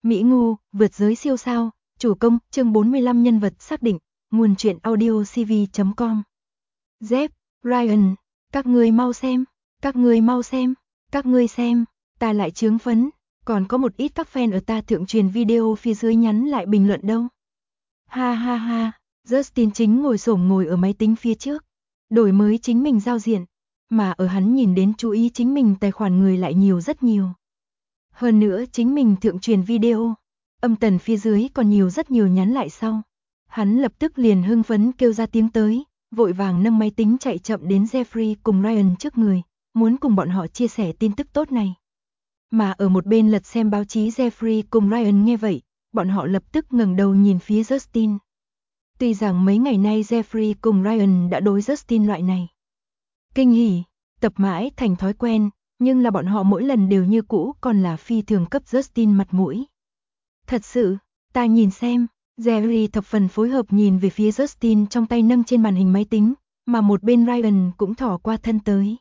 Mỹ Ngu, vượt giới siêu sao, chủ công, chương 45 nhân vật xác định, nguồn truyện audio cv.com. Jeff, Ryan, các ngươi mau xem, các ngươi mau xem, các ngươi xem, ta lại chướng phấn, còn có một ít các fan ở ta thượng truyền video phía dưới nhắn lại bình luận đâu. Ha ha ha, Justin chính ngồi ở máy tính phía trước, đổi mới chính mình giao diện, mà ở hắn nhìn đến chú ý chính mình tài khoản người lại nhiều rất nhiều. Hơn nữa chính mình thượng truyền video, âm tần phía dưới còn nhiều rất nhiều nhắn lại sau. Hắn lập tức liền hưng phấn kêu ra tiếng tới, vội vàng nâng máy tính chạy chậm đến Jeffrey cùng Ryan trước người, muốn cùng bọn họ chia sẻ tin tức tốt này. Mà ở một bên lật xem báo chí Jeffrey cùng Ryan nghe vậy, bọn họ lập tức ngẩng đầu nhìn phía Justin. Tuy rằng mấy ngày nay Jeffrey cùng Ryan đã đối Justin loại này kinh hỉ, tập mãi thành thói quen, nhưng là bọn họ mỗi lần đều như cũ còn là phi thường cấp Justin mặt mũi. Thật sự, ta nhìn xem, Jerry thập phần phối hợp nhìn về phía Justin trong tay nâng trên màn hình máy tính, mà một bên Ryan cũng thỏ qua thân tới.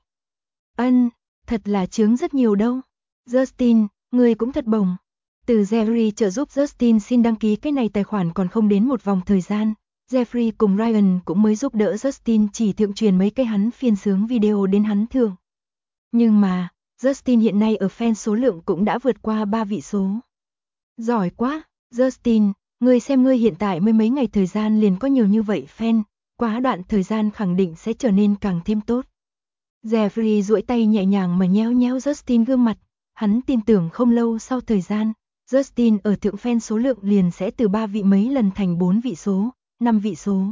Thật là chướng rất nhiều đâu. Justin, người cũng thật bổng. Từ Jerry trợ giúp Justin xin đăng ký cái này tài khoản còn không đến một vòng thời gian, Jeffrey cùng Ryan cũng mới giúp đỡ Justin chỉ thượng truyền mấy cái hắn phiên sướng video đến hắn thường. Nhưng mà, Justin hiện nay ở fan số lượng cũng đã vượt qua 3 vị số. Giỏi quá, Justin, ngươi xem ngươi hiện tại mới mấy ngày thời gian liền có nhiều như vậy fan, quá đoạn thời gian khẳng định sẽ trở nên càng thêm tốt. Jeffrey duỗi tay nhẹ nhàng mà nhéo nhéo Justin gương mặt, hắn tin tưởng không lâu sau thời gian, Justin ở thượng fan số lượng liền sẽ từ 3 vị mấy lần thành 4 vị số, 5 vị số.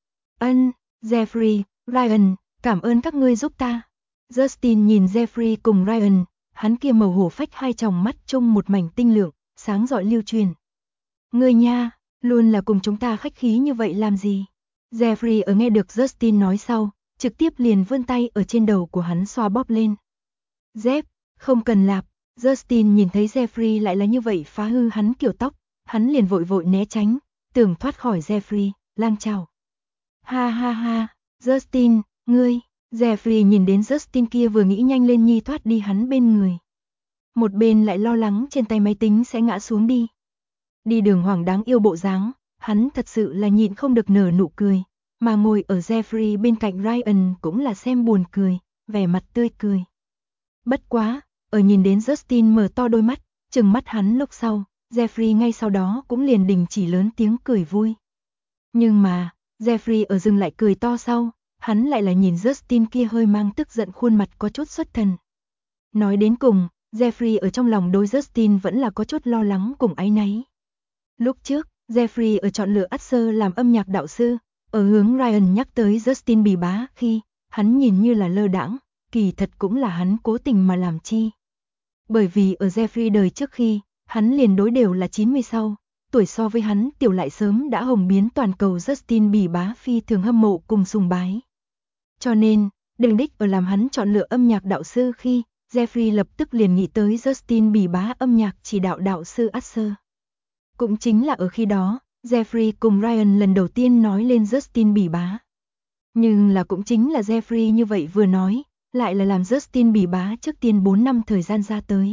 Jeffrey, Ryan, cảm ơn các ngươi giúp ta. Justin nhìn Jeffrey cùng Ryan, hắn kia màu hổ phách hai tròng mắt trông một mảnh tinh lượng, sáng rọi lưu truyền. Ngươi nha, luôn là cùng chúng ta khách khí như vậy làm gì? Jeffrey ở nghe được Justin nói sau, trực tiếp liền vươn tay ở trên đầu của hắn xoa bóp lên. Jeff, không cần lạp. Justin nhìn thấy Jeffrey lại là như vậy phá hư hắn kiểu tóc, hắn liền vội vội né tránh, tưởng thoát khỏi Jeffrey, lang chào. Ha ha ha, Justin, ngươi. Jeffrey nhìn đến Justin kia vừa nghĩ nhanh lên nhi thoát đi hắn bên người. Một bên lại lo lắng trên tay máy tính sẽ ngã xuống đi. Đi đường hoàng đáng yêu bộ dáng, hắn thật sự là nhịn không được nở nụ cười, mà ngồi ở Jeffrey bên cạnh Ryan cũng là xem buồn cười, vẻ mặt tươi cười. Bất quá, ở nhìn đến Justin mở to đôi mắt, trừng mắt hắn lúc sau, Jeffrey ngay sau đó cũng liền đình chỉ lớn tiếng cười vui. Nhưng mà, Jeffrey ở dừng lại cười to sau, hắn lại là nhìn Justin kia hơi mang tức giận khuôn mặt có chút xuất thần. Nói đến cùng, Jeffrey ở trong lòng đối Justin vẫn là có chút lo lắng cùng áy náy. Lúc trước, Jeffrey ở chọn lựa Usher làm âm nhạc đạo sư, ở hướng Ryan nhắc tới Justin Bì Bá khi, hắn nhìn như là lơ đãng, kỳ thật cũng là hắn cố tình mà làm chi. Bởi vì ở Jeffrey đời trước khi, hắn liền đối đều là 90 sau, tuổi so với hắn tiểu lại sớm đã hồng biến toàn cầu Justin Bì Bá phi thường hâm mộ cùng sùng bái. Cho nên, đừng đích ở làm hắn chọn lựa âm nhạc đạo sư khi, Jeffrey lập tức liền nghĩ tới Justin Bì Bá âm nhạc chỉ đạo đạo sư Usher. Cũng chính là ở khi đó, Jeffrey cùng Ryan lần đầu tiên nói lên Justin Bì Bá. Nhưng là cũng chính là Jeffrey như vậy vừa nói, lại là làm Justin Bì Bá trước tiên 4 năm thời gian ra tới.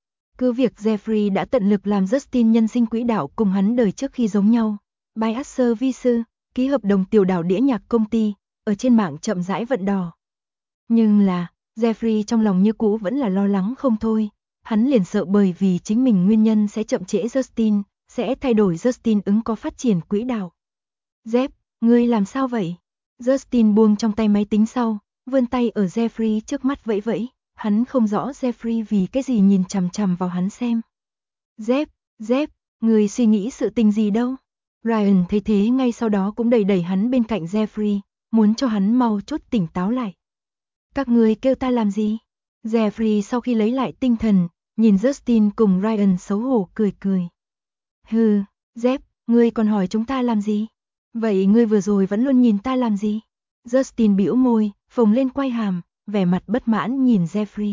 Cứ việc Jeffrey đã tận lực làm Justin nhân sinh quỹ đạo cùng hắn đời trước khi giống nhau, by Usher vi sư, ký hợp đồng tiểu đảo đĩa nhạc công ty, ở trên mạng chậm rãi vận đỏ. Nhưng là, Jeffrey trong lòng như cũ vẫn là lo lắng không thôi, hắn liền sợ bởi vì chính mình nguyên nhân sẽ chậm trễ Justin, sẽ thay đổi Justin ứng có phát triển quỹ đạo. Jeff, ngươi làm sao vậy? Justin buông trong tay máy tính sau, vươn tay ở Jeffrey trước mắt vẫy vẫy, hắn không rõ Jeffrey vì cái gì nhìn chằm chằm vào hắn xem. Jeff, ngươi suy nghĩ sự tình gì đâu? Ryan thấy thế ngay sau đó cũng đẩy hắn bên cạnh Jeffrey, muốn cho hắn mau chút tỉnh táo lại. Các ngươi kêu ta làm gì? Jeffrey sau khi lấy lại tinh thần, nhìn Justin cùng Ryan xấu hổ cười cười. Hừ, Jeff, ngươi còn hỏi chúng ta làm gì? Vậy ngươi vừa rồi vẫn luôn nhìn ta làm gì? Justin bĩu môi, phồng lên quai hàm, vẻ mặt bất mãn nhìn Jeffrey.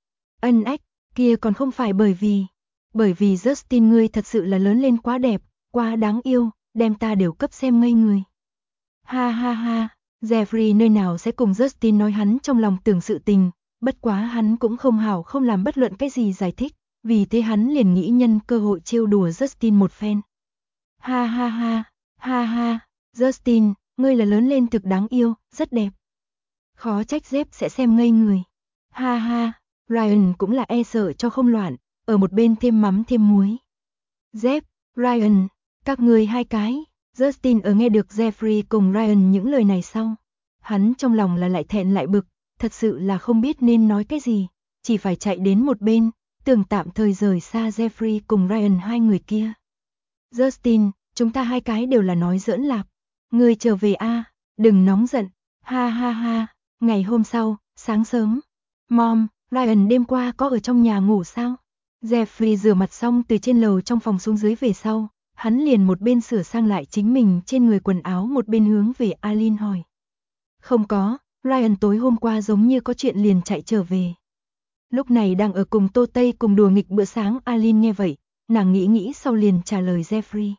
Kia còn không phải bởi vì Justin ngươi thật sự là lớn lên quá đẹp, quá đáng yêu, đem ta đều cấp xem ngây người. Ha ha ha, Jeffrey nơi nào sẽ cùng Justin nói hắn trong lòng tưởng sự tình, bất quá hắn cũng không hảo không làm bất luận cái gì giải thích, vì thế hắn liền nghĩ nhân cơ hội trêu đùa Justin một phen. Ha ha ha, ha ha, Justin, ngươi là lớn lên thực đáng yêu, rất đẹp. Khó trách Jeff sẽ xem ngây người. Ha ha, Ryan cũng là e sợ cho không loạn, ở một bên thêm mắm thêm muối. Jeff, Ryan, các ngươi hai cái. Justin ở nghe được Jeffrey cùng Ryan những lời này sau. Hắn trong lòng là lại thẹn lại bực, thật sự là không biết nên nói cái gì, chỉ phải chạy đến một bên, tưởng tạm thời rời xa Jeffrey cùng Ryan hai người kia. Justin, chúng ta hai cái đều là nói giỡn lạp. Ngươi trở về a, đừng nóng giận. Ha ha ha, ngày hôm sau, sáng sớm. Mom, Ryan đêm qua có ở trong nhà ngủ sao? Jeffrey rửa mặt xong từ trên lầu trong phòng xuống dưới về sau, hắn liền một bên sửa sang lại chính mình trên người quần áo một bên hướng về Alin hỏi. Không có, Ryan tối hôm qua giống như có chuyện liền chạy trở về. Lúc này đang ở cùng Tô Tây cùng đùa nghịch bữa sáng Alin nghe vậy, nàng nghĩ sau liền trả lời Jeffrey.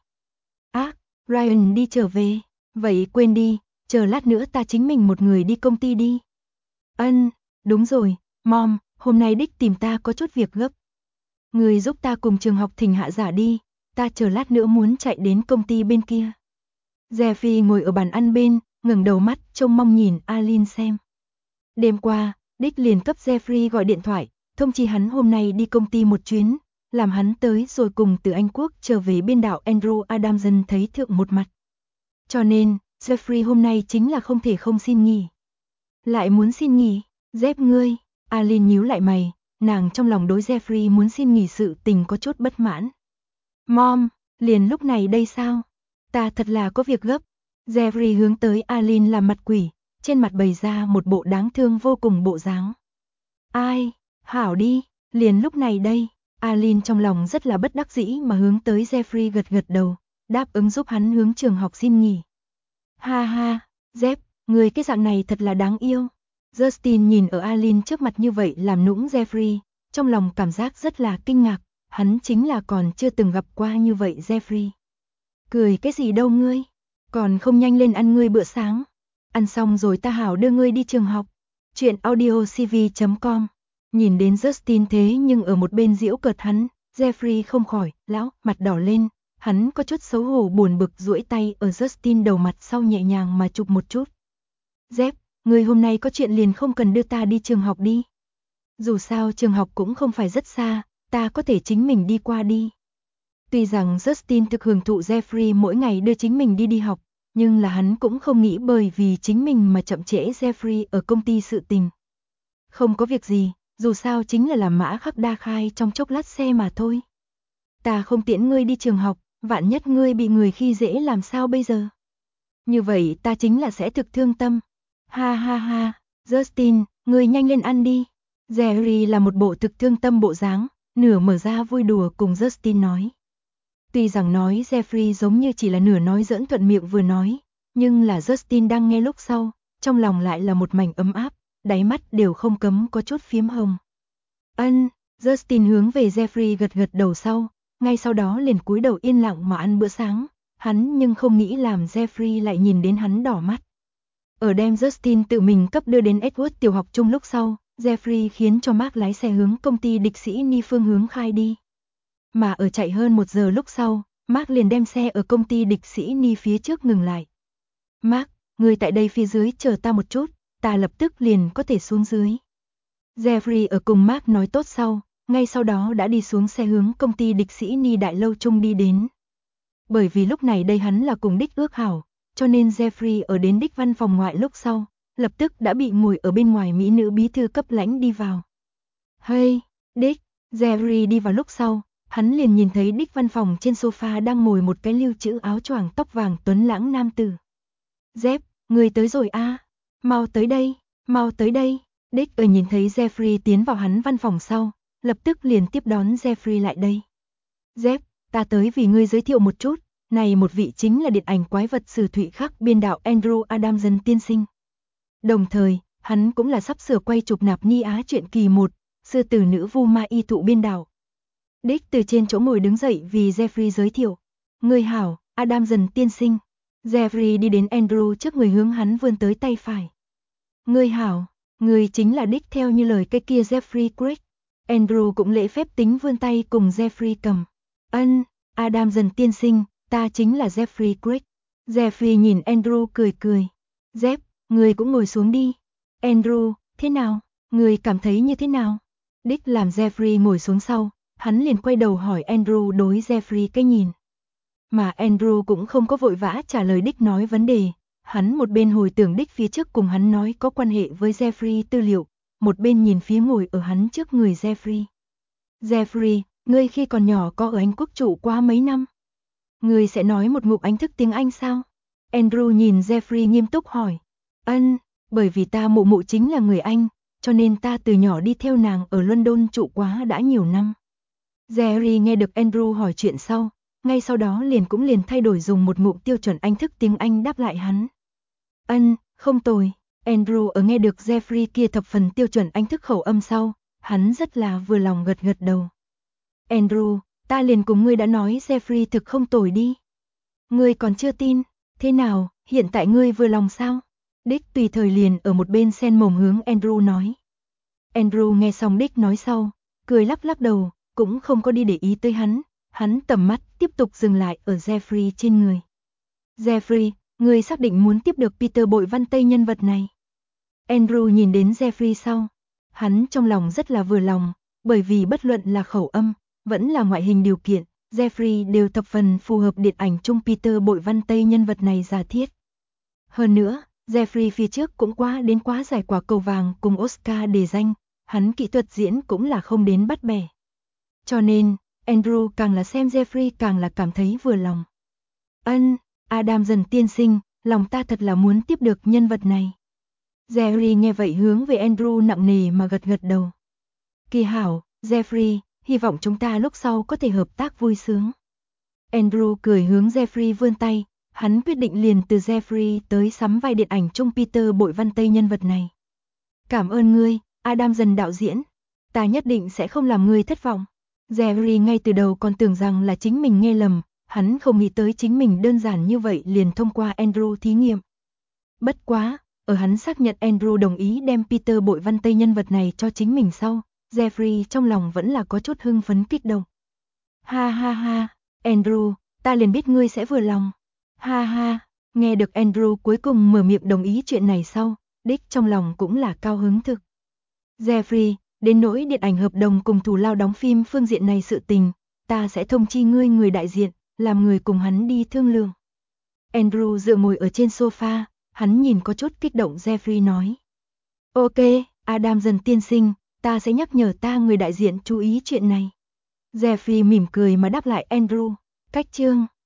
Ryan đi trở về, vậy quên đi, chờ lát nữa ta chính mình một người đi công ty đi. Đúng rồi, Mom, hôm nay Dick tìm ta có chút việc gấp. Người giúp ta cùng trường học thỉnh hạ giả đi, ta chờ lát nữa muốn chạy đến công ty bên kia. Jeffrey ngồi ở bàn ăn bên, ngẩng đầu mắt trông mong nhìn Alin xem. Đêm qua, Dick liền cấp Jeffrey gọi điện thoại, thông chi hắn hôm nay đi công ty một chuyến, làm hắn tới rồi cùng từ Anh Quốc trở về biên đạo Andrew Adamson thấy thượng một mặt. Cho nên, Jeffrey hôm nay chính là không thể không xin nghỉ. Lại muốn xin nghỉ, Jeff ngươi, Alin nhíu lại mày, nàng trong lòng đối Jeffrey muốn xin nghỉ sự tình có chút bất mãn. Mom, liền lúc này đây sao? Ta thật là có việc gấp. Jeffrey hướng tới Alin làm mặt quỷ, trên mặt bày ra một bộ đáng thương vô cùng bộ dáng. Ai, hảo đi, liền lúc này đây. Alin trong lòng rất là bất đắc dĩ mà hướng tới Jeffrey gật đầu, đáp ứng giúp hắn hướng trường học xin nghỉ. Ha ha, Jeff, người cái dạng này thật là đáng yêu. Justin nhìn ở Alin trước mặt như vậy làm nũng Jeffrey, trong lòng cảm giác rất là kinh ngạc, hắn chính là còn chưa từng gặp qua như vậy Jeffrey. Cười cái gì đâu ngươi, còn không nhanh lên ăn ngươi bữa sáng. Ăn xong rồi ta hảo đưa ngươi đi trường học. Chuyện audiocv.com. Nhìn đến Justin thế nhưng ở một bên giễu cợt hắn, Jeffrey không khỏi, lão, mặt đỏ lên, hắn có chút xấu hổ buồn bực duỗi tay ở Justin đầu mặt sau nhẹ nhàng mà chụp một chút. Jeff, ngươi hôm nay có chuyện liền không cần đưa ta đi trường học đi. Dù sao trường học cũng không phải rất xa, ta có thể chính mình đi qua đi. Tuy rằng Justin thực hưởng thụ Jeffrey mỗi ngày đưa chính mình đi học, nhưng là hắn cũng không nghĩ bởi vì chính mình mà chậm trễ Jeffrey ở công ty sự tình. Không có việc gì, dù sao chính là làm mã khắc đa khai trong chốc lát xe mà thôi. Ta không tiễn ngươi đi trường học, vạn nhất ngươi bị người khi dễ làm sao bây giờ? Như vậy ta chính là sẽ thực thương tâm. Ha ha ha, Justin, ngươi nhanh lên ăn đi. Jerry là một bộ thực thương tâm bộ dáng, nửa mở ra vui đùa cùng Justin nói. Tuy rằng nói Jeffrey giống như chỉ là nửa nói giỡn thuận miệng vừa nói, nhưng là Justin đang nghe lúc sau, trong lòng lại là một mảnh ấm áp, đáy mắt đều không cấm có chút phiếm hồng. Justin hướng về Jeffrey gật đầu sau, ngay sau đó liền cúi đầu yên lặng mà ăn bữa sáng, hắn nhưng không nghĩ làm Jeffrey lại nhìn đến hắn đỏ mắt. Ở đem Justin tự mình cấp đưa đến Edward tiểu học chung lúc sau, Jeffrey khiến cho Mark lái xe hướng công ty địch sĩ Ni phương hướng khai đi. Mà ở chạy hơn 1 giờ lúc sau, Mark liền đem xe ở công ty địch sĩ Ni phía trước ngừng lại. Mark, người tại đây phía dưới chờ ta một chút, ta lập tức liền có thể xuống dưới. Jeffrey ở cùng Mark nói tốt sau, ngay sau đó đã đi xuống xe hướng công ty địch sĩ Ni đại lâu chung đi đến. Bởi vì lúc này đây hắn là cùng Dick ước hảo, cho nên Jeffrey ở đến Dick văn phòng ngoại lúc sau, lập tức đã bị ngồi ở bên ngoài mỹ nữ bí thư cấp lãnh đi vào. Hey, Dick, Jeffrey đi vào lúc sau, hắn liền nhìn thấy Dick văn phòng trên sofa đang ngồi một cái lưu trữ áo choàng tóc vàng tuấn lãng nam tử. Jeff, người tới rồi a, mau tới đây, mau tới đây. Dick ở nhìn thấy Jeffrey tiến vào hắn văn phòng sau, lập tức liền tiếp đón Jeffrey lại đây. Jeff, ta tới vì ngươi giới thiệu một chút, này một vị chính là điện ảnh quái vật sử thụy khắc biên đạo Andrew Adamson tiên sinh. Đồng thời, hắn cũng là sắp sửa quay chụp Nạp Ni Á truyện kỳ 1, sư tử nữ Vu Ma Y thụ biên đạo. Dick từ trên chỗ ngồi đứng dậy vì Jeffrey giới thiệu. Ngươi hảo, Adamson tiên sinh. Jeffrey đi đến Andrew trước người hướng hắn vươn tới tay phải. Ngươi hảo, ngươi chính là Dick theo như lời cái kia Jeffrey Craig. Andrew cũng lễ phép tính vươn tay cùng Jeffrey cầm. Adam dần tiên sinh, ta chính là Jeffrey Craig. Jeffrey nhìn Andrew cười cười. Jeff, người cũng ngồi xuống đi. Andrew, thế nào? Người cảm thấy như thế nào? Dick làm Jeffrey ngồi xuống sau, hắn liền quay đầu hỏi Andrew đối Jeffrey cái nhìn. Mà Andrew cũng không có vội vã trả lời Dick nói vấn đề, hắn một bên hồi tưởng Dick phía trước cùng hắn nói có quan hệ với Jeffrey tư liệu, một bên nhìn phía ngồi ở hắn trước người Jeffrey. Jeffrey, ngươi khi còn nhỏ có ở Anh Quốc trụ qua mấy năm? Ngươi sẽ nói một ngụm Anh thức tiếng Anh sao? Andrew nhìn Jeffrey nghiêm túc hỏi. Bởi vì ta mụ mụ chính là người Anh, cho nên ta từ nhỏ đi theo nàng ở London trụ quá đã nhiều năm. Jerry nghe được Andrew hỏi chuyện sau, ngay sau đó liền thay đổi dùng một ngụm tiêu chuẩn Anh thức tiếng Anh đáp lại hắn. Không tồi. Andrew ở nghe được Jeffrey kia thập phần tiêu chuẩn Anh thức khẩu âm sau, hắn rất là vừa lòng gật gật đầu. Andrew, ta liền cùng ngươi đã nói Jeffrey thực không tồi đi. Ngươi còn chưa tin, thế nào, hiện tại ngươi vừa lòng sao? Dick tùy thời liền ở một bên sen mồm hướng Andrew nói. Andrew nghe xong Dick nói sau, cười lắc lắc đầu, cũng không có đi để ý tới hắn tầm mắt tiếp tục dừng lại ở Jeffrey trên người. Jeffrey, ngươi xác định muốn tiếp được Peter Bội Văn Tây nhân vật này. Andrew nhìn đến Jeffrey sau, hắn trong lòng rất là vừa lòng, bởi vì bất luận là khẩu âm, vẫn là ngoại hình điều kiện, Jeffrey đều thập phần phù hợp điện ảnh chung Peter Bội Văn Tây nhân vật này giả thiết. Hơn nữa, Jeffrey phía trước cũng quá giải quả cầu vàng cùng Oscar đề danh, hắn kỹ thuật diễn cũng là không đến bắt bẻ. Cho nên, Andrew càng là xem Jeffrey càng là cảm thấy vừa lòng. Adam dần tiên sinh, lòng ta thật là muốn tiếp được nhân vật này. Jerry nghe vậy hướng về Andrew nặng nề mà gật gật đầu. Kỳ hảo, Jeffrey, hy vọng chúng ta lúc sau có thể hợp tác vui sướng. Andrew cười hướng Jeffrey vươn tay, hắn quyết định liền từ Jeffrey tới sắm vai điện ảnh chung Peter Bội Văn Tây nhân vật này. Cảm ơn ngươi, Adam dần đạo diễn, ta nhất định sẽ không làm ngươi thất vọng. Jerry ngay từ đầu còn tưởng rằng là chính mình nghe lầm, hắn không nghĩ tới chính mình đơn giản như vậy liền thông qua Andrew thí nghiệm. Bất quá, ở hắn xác nhận Andrew đồng ý đem Peter Bội Văn Tây nhân vật này cho chính mình sau, Jeffrey trong lòng vẫn là có chút hưng phấn kích động. Ha ha ha, Andrew, ta liền biết ngươi sẽ vừa lòng. Ha ha, nghe được Andrew cuối cùng mở miệng đồng ý chuyện này sau, Dick trong lòng cũng là cao hứng thực. Jeffrey, đến nỗi điện ảnh hợp đồng cùng thù lao đóng phim phương diện này sự tình, ta sẽ thông chi ngươi người đại diện, làm người cùng hắn đi thương lượng. Andrew dựa ngồi ở trên sofa, hắn nhìn có chút kích động Jeffrey nói. Ok, Adam dần tiên sinh, ta sẽ nhắc nhở ta người đại diện chú ý chuyện này. Jeffrey mỉm cười mà đáp lại Andrew, cách chương.